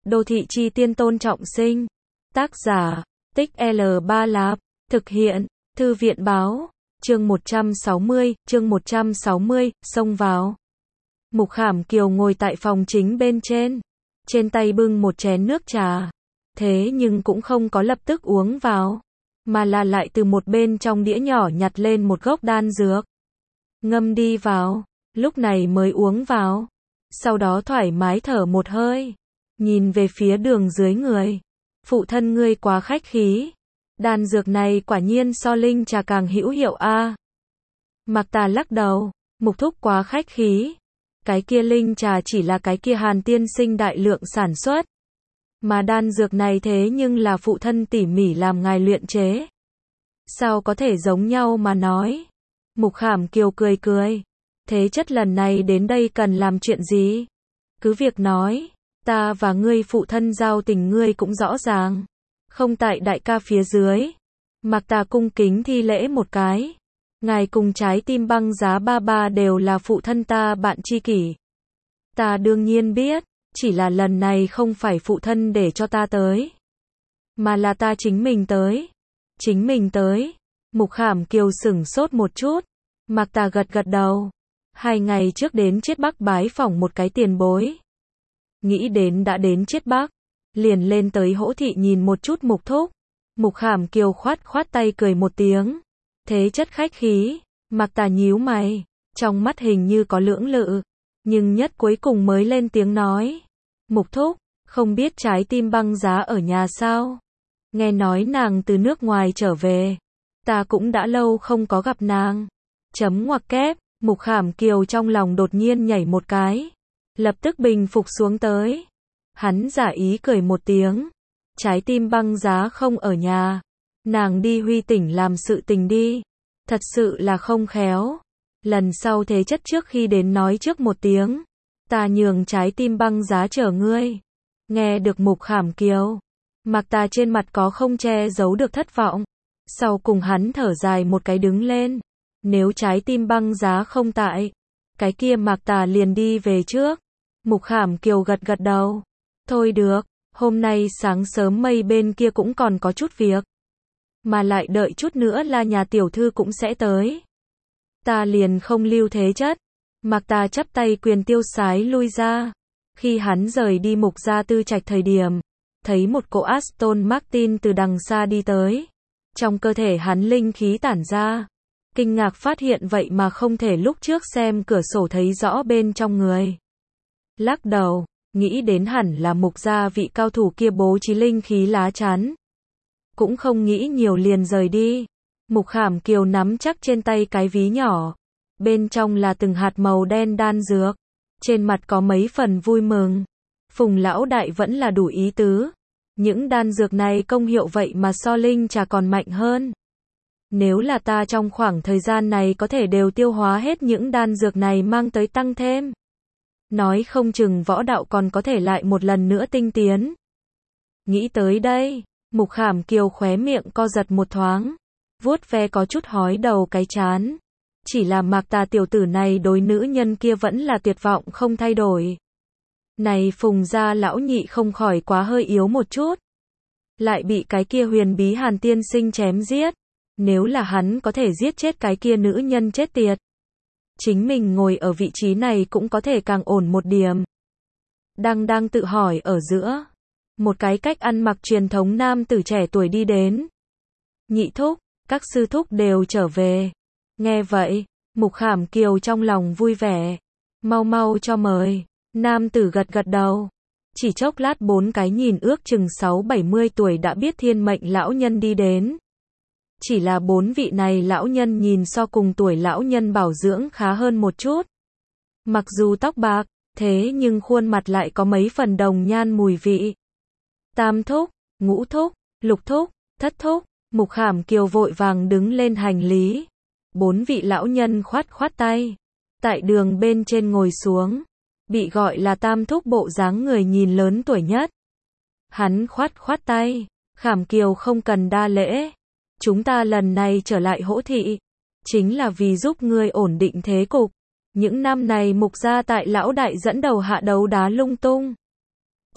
Đô thị chi tiên Tôn Trọng Sinh. Tác giả, Tích L Ba Lạp. Thực hiện, Thư viện báo. Chương 160, xông vào. Mục Khảm Kiều ngồi tại phòng chính bên trên tay bưng một chén nước trà. Thế nhưng cũng không có lập tức uống vào, mà là lại từ một bên trong đĩa nhỏ nhặt lên một gốc đan dược. Ngâm đi vào, lúc này mới uống vào. Sau đó thoải mái thở một hơi, nhìn về phía đường dưới người. Phụ thân ngươi quá khách khí. Đan dược này quả nhiên so linh trà càng hữu hiệu a. Mạc Tà lắc đầu, Mục thúc quá khách khí. Cái kia linh trà chỉ là cái kia Hàn tiên sinh đại lượng sản xuất. Mà đan dược này thế nhưng là phụ thân tỉ mỉ làm ngài luyện chế. Sao có thể giống nhau mà nói. Mục Khảm Kiều cười cười. Thế chất lần này đến đây cần làm chuyện gì? Cứ việc nói, ta và ngươi phụ thân giao tình ngươi cũng rõ ràng. Không tại đại ca phía dưới. Mạc Tà cung kính thi lễ một cái. Ngài cùng trái tim băng giá ba ba đều là phụ thân ta bạn tri kỷ. Ta đương nhiên biết, chỉ là lần này không phải phụ thân để cho ta tới, mà là ta chính mình tới. Chính mình tới. Mục Khảm Kiều sửng sốt một chút. Mạc Tà gật gật đầu. 2 ngày trước đến Chiết Bắc bái phỏng một cái tiền bối. Nghĩ đến đã đến Chiết Bắc, liền lên tới Hỗ thị nhìn một chút Mục thúc. Mục Khảm Kiều khoát tay cười một tiếng. Thế chất khách khí. Mạc Tà nhíu mày, trong mắt hình như có lưỡng lự, nhưng nhất cuối cùng mới lên tiếng nói. Mục thúc, không biết trái tim băng giá ở nhà sao? Nghe nói nàng từ nước ngoài trở về. Ta cũng đã lâu không có gặp nàng. Chấm ngoặc kép. Mục Khảm Kiều trong lòng đột nhiên nhảy một cái, lập tức bình phục xuống tới. Hắn giả ý cười một tiếng. Trái tim băng giá không ở nhà. Nàng đi Huy tỉnh làm sự tình đi. Thật sự là không khéo. Lần sau thế chất trước khi đến nói trước một tiếng. Ta nhường trái tim băng giá chở ngươi. Nghe được Mục Khảm Kiều, Mạc Tà trên mặt có không che giấu được thất vọng. Sau cùng hắn thở dài một cái đứng lên. Nếu trái tim băng giá không tại, cái kia Mạc Tà liền đi về trước. Mục Khảm Kiều gật gật đầu. Thôi được, hôm nay sáng sớm mây bên kia cũng còn có chút việc. Mà lại đợi chút nữa là nhà tiểu thư cũng sẽ tới. Ta liền không lưu thế chất. Mạc Tà chắp tay quyền tiêu sái lui ra. Khi hắn rời đi Mục gia tư trạch thời điểm, thấy một cỗ Aston Martin từ đằng xa đi tới. Trong cơ thể hắn linh khí tản ra. Kinh ngạc phát hiện vậy mà không thể lúc trước xem cửa sổ thấy rõ bên trong người. Lắc đầu, nghĩ đến hẳn là Mục gia vị cao thủ kia bố trí linh khí lá chắn. Cũng không nghĩ nhiều liền rời đi. Mục Khảm Kiều nắm chắc trên tay cái ví nhỏ. Bên trong là từng hạt màu đen đan dược. Trên mặt có mấy phần vui mừng. Phùng lão đại vẫn là đủ ý tứ. Những đan dược này công hiệu vậy mà so linh trà còn mạnh hơn. Nếu là ta trong khoảng thời gian này có thể đều tiêu hóa hết những đan dược này mang tới tăng thêm. Nói không chừng võ đạo còn có thể lại một lần nữa tinh tiến. Nghĩ tới đây, Mục Khảm Kiều khóe miệng co giật một thoáng. Vuốt ve có chút hói đầu cái chán. Chỉ là Mạc Tà tiểu tử này đối nữ nhân kia vẫn là tuyệt vọng không thay đổi. Này Phùng gia lão nhị không khỏi quá hơi yếu một chút. Lại bị cái kia huyền bí Hàn tiên sinh chém giết. Nếu là hắn có thể giết chết cái kia nữ nhân chết tiệt, chính mình ngồi ở vị trí này cũng có thể càng ổn một điểm. Đang tự hỏi ở giữa, một cái cách ăn mặc truyền thống nam tử trẻ tuổi đi đến. Nhị thúc, các sư thúc đều trở về. Nghe vậy, Mục Khảm Kiều trong lòng vui vẻ. Mau cho mời. Nam tử gật gật đầu. Chỉ chốc lát 4 cái nhìn ước chừng 60-70 tuổi đã biết thiên mệnh lão nhân đi đến. Chỉ là 4 vị này lão nhân nhìn so cùng tuổi lão nhân bảo dưỡng khá hơn một chút. Mặc dù tóc bạc, thế nhưng khuôn mặt lại có mấy phần đồng nhan mùi vị. Tam thúc, ngũ thúc, lục thúc, thất thúc. Mục Khảm Kiều vội vàng đứng lên hành lý. 4 vị lão nhân khoát tay. Tại đường bên trên ngồi xuống. Bị gọi là tam thúc bộ dáng người nhìn lớn tuổi nhất. Hắn khoát tay. Khảm Kiều không cần đa lễ. Chúng ta lần này trở lại Hỗ thị, chính là vì giúp ngươi ổn định thế cục. Những năm này Mục gia tại lão đại dẫn đầu hạ đấu đá lung tung.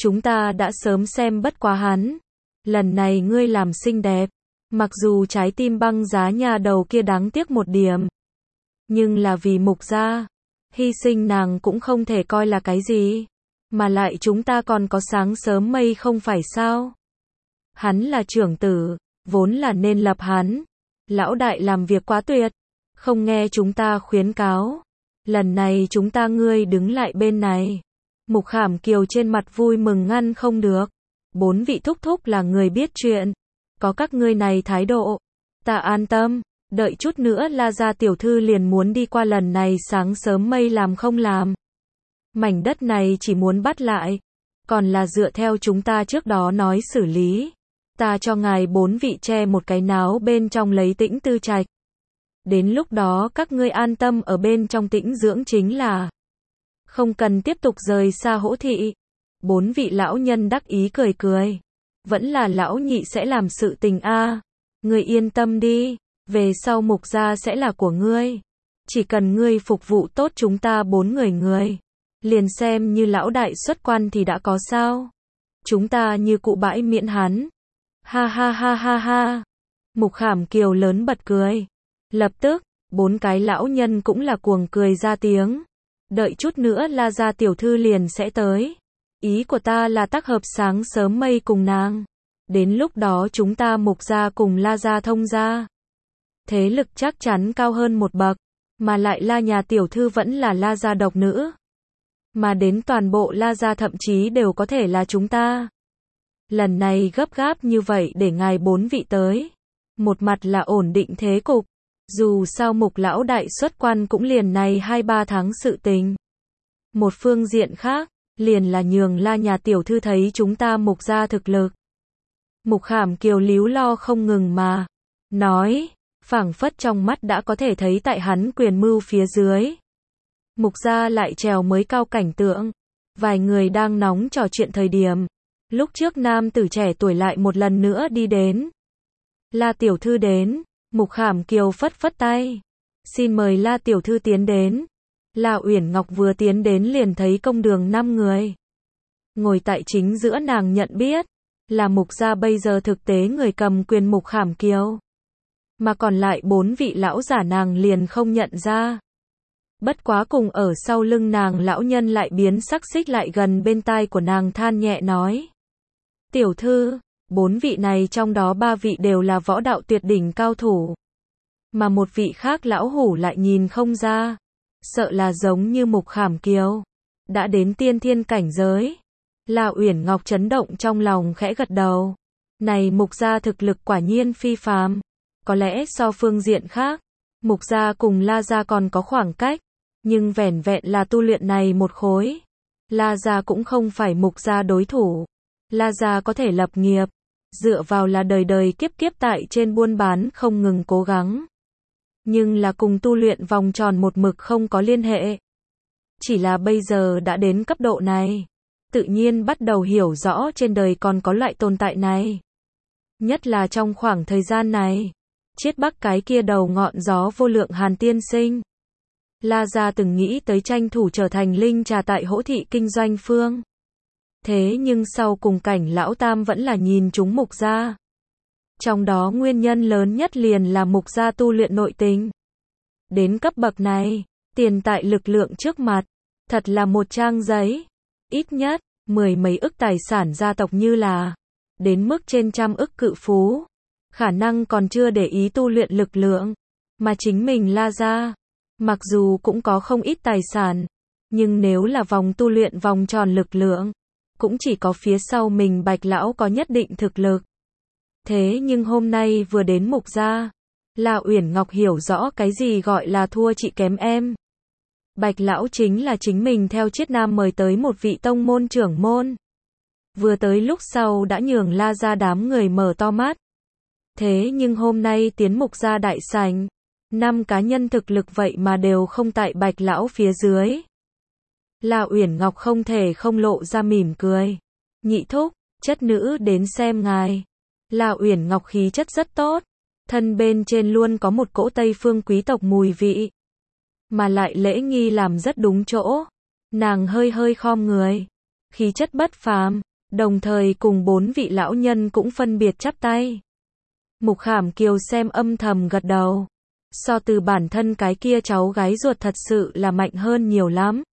Chúng ta đã sớm xem bất quá hắn. Lần này ngươi làm xinh đẹp. Mặc dù trái tim băng giá nhà đầu kia đáng tiếc một điểm. Nhưng là vì Mục gia. Hy sinh nàng cũng không thể coi là cái gì. Mà lại chúng ta còn có sáng sớm mây không phải sao. Hắn là trưởng tử. Vốn là nên lập hắn. Lão đại làm việc quá tuyệt. Không nghe chúng ta khuyến cáo. Lần này chúng ta ngươi đứng lại bên này. Mục Khảm Kiều trên mặt vui mừng ngăn không được. 4 vị thúc thúc là người biết chuyện. Có các ngươi này thái độ. Ta an tâm. Đợi chút nữa La gia tiểu thư liền muốn đi qua, lần này sáng sớm mây làm không làm. Mảnh đất này chỉ muốn bắt lại. Còn là dựa theo chúng ta trước đó nói xử lý. Ta cho ngài 4 vị che một cái náo bên trong lấy Tĩnh Tư Trạch. Đến lúc đó các ngươi an tâm ở bên trong tĩnh dưỡng chính là. Không cần tiếp tục rời xa Hỗ thị. 4 vị lão nhân đắc ý cười cười. Vẫn là lão nhị sẽ làm sự tình a. Ngươi yên tâm đi. Về sau Mục gia sẽ là của ngươi. Chỉ cần ngươi phục vụ tốt chúng ta 4 người. Liền xem như lão đại xuất quan thì đã có sao. Chúng ta như cụ bãi miễn hắn. Ha ha ha ha ha. Mục Khảm Kiều lớn bật cười. Lập tức, 4 cái lão nhân cũng là cuồng cười ra tiếng. Đợi chút nữa La gia tiểu thư liền sẽ tới. Ý của ta là tác hợp sáng sớm mây cùng nàng. Đến lúc đó chúng ta Mục gia cùng La gia thông gia. Thế lực chắc chắn cao hơn một bậc. Mà lại La nhà tiểu thư vẫn là La gia độc nữ. Mà đến toàn bộ La gia thậm chí đều có thể là chúng ta. Lần này gấp gáp như vậy để ngài 4 vị tới. Một mặt là ổn định thế cục. Dù sao Mục lão đại xuất quan cũng liền này 2-3 tháng sự tình. Một phương diện khác, liền là nhường La nhà tiểu thư thấy chúng ta Mục gia thực lực. Mục Khảm Kiều líu lo không ngừng mà. Nói, phảng phất trong mắt đã có thể thấy tại hắn quyền mưu phía dưới. Mục gia lại trèo mới cao cảnh tượng. Vài người đang nóng trò chuyện thời điểm. Lúc trước nam tử trẻ tuổi lại một lần nữa đi đến. La tiểu thư đến. Mục Khảm Kiều phất phất tay. Xin mời La tiểu thư tiến đến. La Uyển Ngọc vừa tiến đến liền thấy công đường 5 người. Ngồi tại chính giữa nàng nhận biết. Là Mục gia bây giờ thực tế người cầm quyền Mục Khảm Kiều. Mà còn lại 4 vị lão giả nàng liền không nhận ra. Bất quá cùng ở sau lưng nàng lão nhân lại biến sắc xích lại gần bên tai của nàng than nhẹ nói. Tiểu thư, 4 vị này trong đó 3 vị đều là võ đạo tuyệt đỉnh cao thủ. Mà một vị khác lão hủ lại nhìn không ra. Sợ là giống như Mục Khảm Kiều. Đã đến tiên thiên cảnh giới. La Uyển Ngọc chấn động trong lòng khẽ gật đầu. Này Mục gia thực lực quả nhiên phi phàm. Có lẽ so phương diện khác, Mục gia cùng La gia còn có khoảng cách. Nhưng vẻn vẹn là tu luyện này một khối. La gia cũng không phải Mục gia đối thủ. La gia có thể lập nghiệp. Dựa vào là đời đời kiếp kiếp tại trên buôn bán không ngừng cố gắng. Nhưng là cùng tu luyện vòng tròn một mực không có liên hệ. Chỉ là bây giờ đã đến cấp độ này. Tự nhiên bắt đầu hiểu rõ trên đời còn có loại tồn tại này. Nhất là trong khoảng thời gian này. Chiết Bắc cái kia đầu ngọn gió vô lượng Hàn tiên sinh. La gia từng nghĩ tới tranh thủ trở thành linh trà tại Hỗ thị kinh doanh phương. Thế nhưng sau cùng cảnh lão tam vẫn là nhìn chúng Mục gia. Trong đó nguyên nhân lớn nhất liền là Mục gia tu luyện nội tình. Đến cấp bậc này, tiền tại lực lượng trước mặt, thật là một trang giấy. Ít nhất, 10 mấy ức tài sản gia tộc như là, đến mức trên trăm ức cự phú. Khả năng còn chưa để ý tu luyện lực lượng, mà chính mình La gia. Mặc dù cũng có không ít tài sản, nhưng nếu là vòng tu luyện vòng tròn lực lượng, cũng chỉ có phía sau mình Bạch lão có nhất định thực lực. Thế nhưng hôm nay vừa đến Mục gia, La Uyển Ngọc hiểu rõ cái gì gọi là thua chị kém em. Bạch lão chính là chính mình theo Chiết Nam mời tới một vị tông môn trưởng môn. Vừa tới lúc sau đã nhường La gia đám người mở to mắt. Thế nhưng hôm nay tiến Mục gia đại sảnh, 5 cá nhân thực lực vậy mà đều không tại Bạch lão phía dưới. La Uyển Ngọc không thể không lộ ra mỉm cười. Nhị thúc, chất nữ đến xem ngài. La Uyển Ngọc khí chất rất tốt, thân bên trên luôn có một cỗ Tây phương quý tộc mùi vị, mà lại lễ nghi làm rất đúng chỗ. Nàng hơi hơi khom người, khí chất bất phàm, đồng thời cùng 4 vị lão nhân cũng phân biệt chắp tay. Mục Khảm Kiều xem âm thầm gật đầu. So từ bản thân cái kia cháu gái ruột thật sự là mạnh hơn nhiều lắm.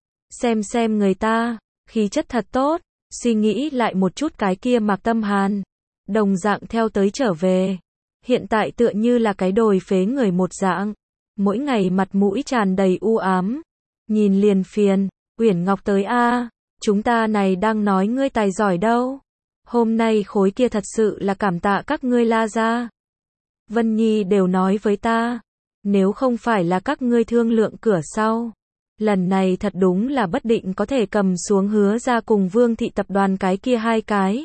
Xem người ta, khí chất thật tốt, suy nghĩ lại một chút cái kia Mạc Tâm Hàn. Đồng dạng theo tới trở về. Hiện tại tựa như là cái đồi phế người một dạng. Mỗi ngày mặt mũi tràn đầy u ám. Nhìn liền phiền, Uyển Ngọc tới a, chúng ta này đang nói ngươi tài giỏi đâu. Hôm nay khối kia thật sự là cảm tạ các ngươi La gia. Vân Nhi đều nói với ta, nếu không phải là các ngươi thương lượng cửa sau, lần này thật đúng là bất định có thể cầm xuống Hứa gia cùng Vương thị tập đoàn cái kia hai cái.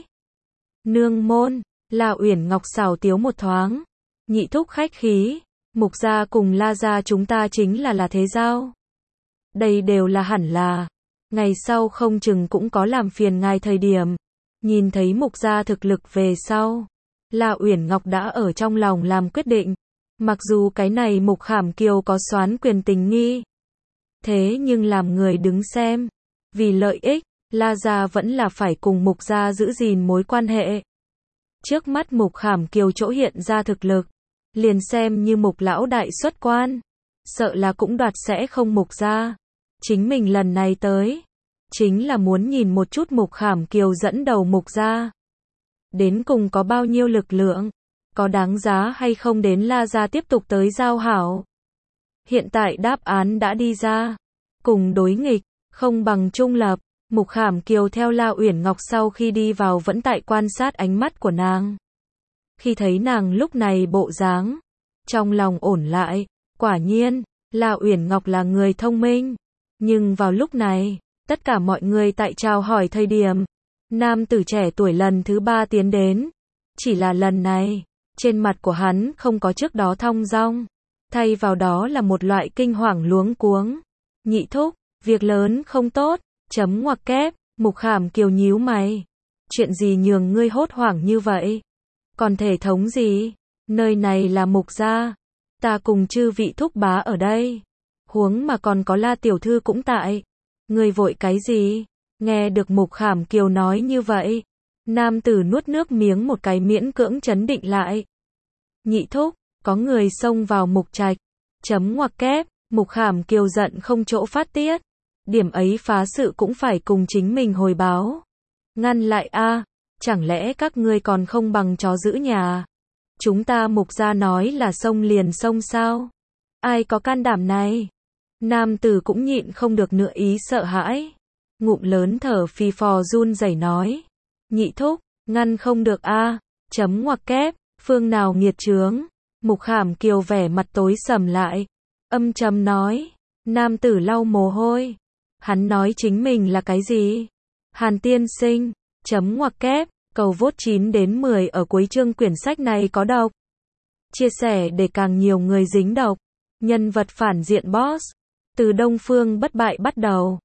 Nương môn, là Uyển Ngọc xảo tiếu một thoáng, nhị thúc khách khí, Mục gia cùng La gia chúng ta chính là thế giao. Đây đều là hẳn là, ngày sau không chừng cũng có làm phiền ngài thời điểm. Nhìn thấy Mục gia thực lực về sau, La Uyển Ngọc đã ở trong lòng làm quyết định. Mặc dù cái này Mục Khảm Kiều có xoán quyền tình nghi, thế nhưng làm người đứng xem, vì lợi ích, La gia vẫn là phải cùng Mục gia giữ gìn mối quan hệ. Trước mắt Mục Khảm Kiều chỗ hiện ra thực lực, liền xem như Mục lão đại xuất quan, sợ là cũng đoạt sẽ không Mục gia. Chính mình lần này tới, chính là muốn nhìn một chút Mục Khảm Kiều dẫn đầu Mục gia. Đến cùng có bao nhiêu lực lượng, có đáng giá hay không đến La gia tiếp tục tới giao hảo. Hiện tại đáp án đã đi ra, cùng đối nghịch, không bằng trung lập. Mục Khảm Kiều theo La Uyển Ngọc sau khi đi vào vẫn tại quan sát ánh mắt của nàng. Khi thấy nàng lúc này bộ dáng, trong lòng ổn lại, quả nhiên, La Uyển Ngọc là người thông minh. Nhưng vào lúc này, tất cả mọi người tại chào hỏi thời điểm, nam tử trẻ tuổi lần thứ 3 tiến đến. Chỉ là lần này, trên mặt của hắn không có trước đó thong dong, thay vào đó là một loại kinh hoàng luống cuống. Nhị thúc, việc lớn không tốt, chấm ngoặc kép, Mục Khảm Kiều nhíu mày. Chuyện gì nhường ngươi hốt hoảng như vậy? Còn thể thống gì? Nơi này là Mục gia, ta cùng chư vị thúc bá ở đây. Huống mà còn có La tiểu thư cũng tại. Ngươi vội cái gì? Nghe được Mục Khảm Kiều nói như vậy, nam tử nuốt nước miếng một cái miễn cưỡng trấn định lại. Nhị thúc, có người xông vào Mục trạch. Chấm ngoặc kép, Mục Khảm Kiều giận không chỗ phát tiết. Điểm ấy phá sự cũng phải cùng chính mình hồi báo. Ngăn lại a, chẳng lẽ các ngươi còn không bằng chó giữ nhà? Chúng ta Mục gia nói là xông liền xông sao? Ai có can đảm này? Nam tử cũng nhịn không được nữa ý sợ hãi. Ngụm lớn thở phì phò run rẩy nói. Nhị thúc, ngăn không được a, chấm ngoặc kép, phương nào nghiệt chướng. Mục Khảm Kiều vẻ mặt tối sầm lại, âm trầm nói. Nam tử lau mồ hôi. Hắn nói chính mình là cái gì? Hàn tiên sinh, chấm ngoặc kép, cầu vote 9 đến 10 ở cuối chương quyển sách này có độc. Chia sẻ để càng nhiều người dính độc. Nhân vật phản diện boss, từ Đông Phương bất bại bắt đầu.